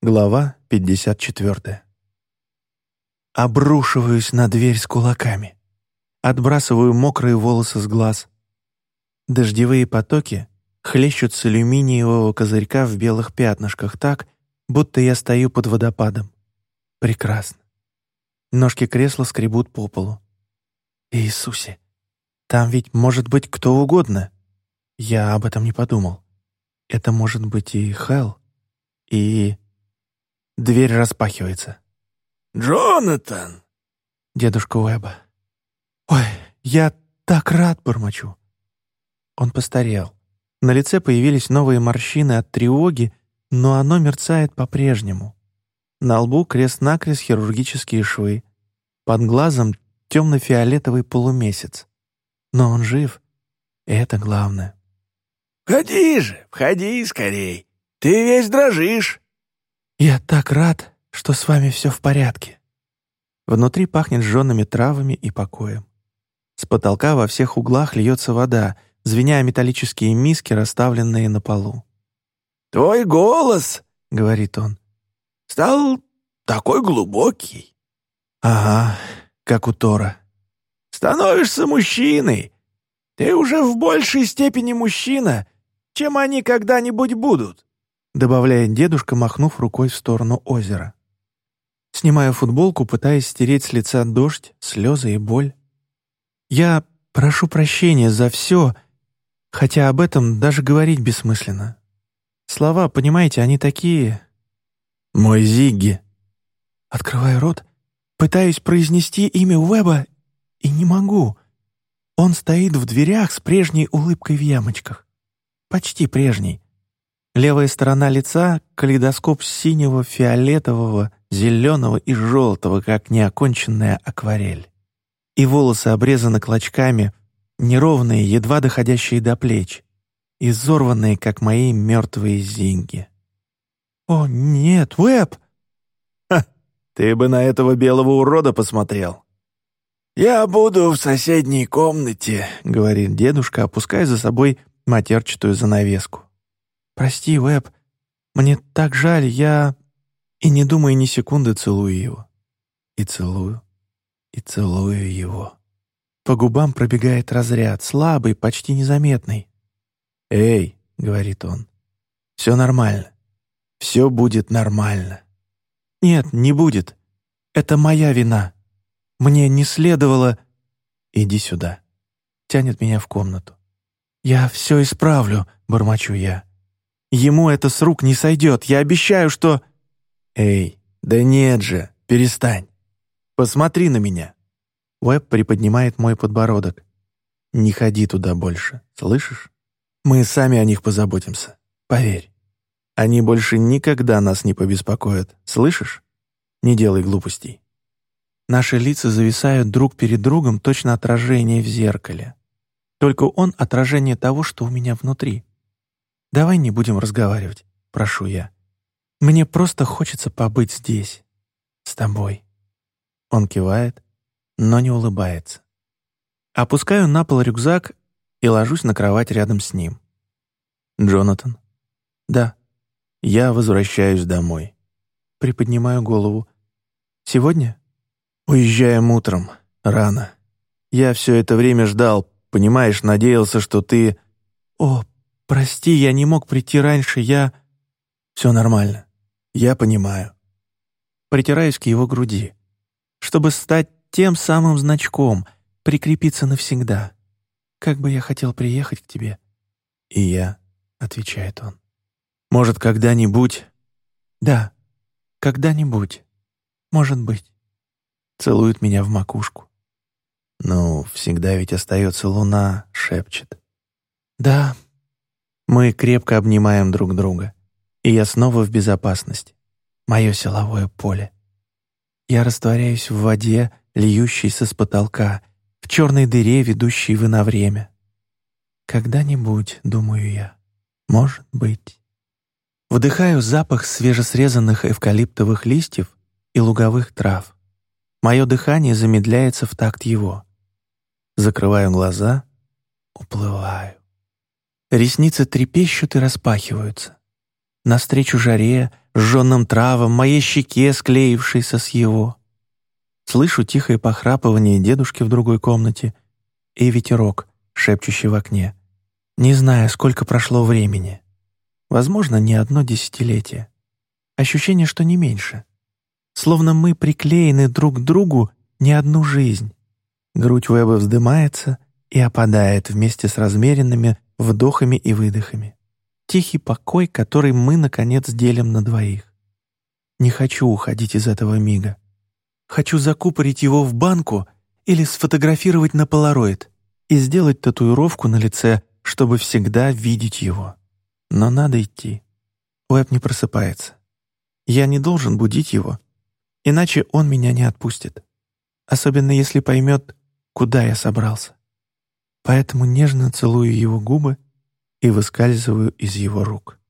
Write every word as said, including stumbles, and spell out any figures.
Глава пятьдесят четвёртая. Обрушиваюсь на дверь с кулаками. Отбрасываю мокрые волосы с глаз. Дождевые потоки хлещут с алюминиевого козырька в белых пятнышках так, будто я стою под водопадом. Прекрасно. Ножки кресла скребут по полу. Иисусе, там ведь может быть кто угодно. Я об этом не подумал. Это может быть и Хэл, и... Дверь распахивается. «Джонатан!» Дедушка Уэба. «Ой, я так рад!» — бормочу. Он постарел. На лице появились новые морщины от тревоги, но оно мерцает по-прежнему. На лбу крест-накрест хирургические швы. Под глазом темно-фиолетовый полумесяц. Но он жив, и это главное. «Входи же, входи скорей! Ты весь дрожишь!» «Я так рад, что с вами все в порядке». Внутри пахнет жжеными травами и покоем. С потолка во всех углах льется вода, звеня металлические миски, расставленные на полу. «Твой голос, — говорит он, — стал такой глубокий». «Ага, как у Тора». «Становишься мужчиной. Ты уже в большей степени мужчина, чем они когда-нибудь будут», — добавляет дедушка, махнув рукой в сторону озера. Снимаю футболку, пытаясь стереть с лица дождь, слезы и боль. Я прошу прощения за все, хотя об этом даже говорить бессмысленно. Слова, понимаете, они такие... «Мой Зигги». Открываю рот, пытаюсь произнести имя Уэба и не могу. Он стоит в дверях с прежней улыбкой в ямочках. Почти прежней. Левая сторона лица — калейдоскоп синего, фиолетового, зеленого и желтого, как неоконченная акварель. И волосы обрезаны клочками, неровные, едва доходящие до плеч, изорванные, как мои мертвые зинги. «О, нет, Уэб!» «Ха, ты бы на этого белого урода посмотрел!» «Я буду в соседней комнате», — говорит дедушка, опуская за собой матерчатую занавеску. «Прости, Уэб, мне так жаль, я...» И не думая ни секунды, целую его. И целую, и целую его. По губам пробегает разряд, слабый, почти незаметный. «Эй», — говорит он, — «все нормально. Все будет нормально». «Нет, не будет. Это моя вина. Мне не следовало...» «Иди сюда». Тянет меня в комнату. «Я все исправлю», — бормочу я. «Ему это с рук не сойдет. Я обещаю, что...» «Эй, да нет же, перестань. Посмотри на меня». Уэб приподнимает мой подбородок. «Не ходи туда больше, слышишь? Мы сами о них позаботимся. Поверь. Они больше никогда нас не побеспокоят, слышишь? Не делай глупостей». Наши лица зависают друг перед другом, точно отражение в зеркале. Только он — отражение того, что у меня внутри. «Давай не будем разговаривать», — прошу я. «Мне просто хочется побыть здесь, с тобой». Он кивает, но не улыбается. Опускаю на пол рюкзак и ложусь на кровать рядом с ним. «Джонатан?» «Да». «Я возвращаюсь домой». Приподнимаю голову. «Сегодня?» «Уезжаем утром, рано. Я все это время ждал, понимаешь, надеялся, что ты...» «О, прости, я не мог прийти раньше, я...» «Все нормально. Я понимаю». Притираюсь к его груди, чтобы стать тем самым значком, прикрепиться навсегда. «Как бы я хотел приехать к тебе». «И я», — отвечает он. «Может, когда-нибудь...» «Да, когда-нибудь. Может быть». Целует меня в макушку. «Ну, всегда ведь остается луна», — шепчет. «Да». Мы крепко обнимаем друг друга, и я снова в безопасности. Мое силовое поле. Я растворяюсь в воде, льющейся с потолка, в черной дыре, ведущей в иновремя. Когда-нибудь, думаю я, может быть. Вдыхаю запах свежесрезанных эвкалиптовых листьев и луговых трав. Мое дыхание замедляется в такт его. Закрываю глаза, уплываю. Ресницы трепещут и распахиваются. навстречу жаре, жженным травам, моей щеке, склеившейся с его. Слышу тихое похрапывание дедушки в другой комнате и ветерок, шепчущий в окне. Не знаю, сколько прошло времени. Возможно, не одно десятилетие. Ощущение, что не меньше. Словно мы приклеены друг к другу не одну жизнь. Грудь Уэба вздымается и опадает вместе с размеренными вдохами и выдохами. Тихий покой, который мы, наконец, делим на двоих. Не хочу уходить из этого мига. Хочу закупорить его в банку или сфотографировать на полароид и сделать татуировку на лице, чтобы всегда видеть его. Но надо идти. Уэб не просыпается. Я не должен будить его, иначе он меня не отпустит. Особенно если поймет, куда я собрался. Поэтому нежно целую его губы и выскальзываю из его рук.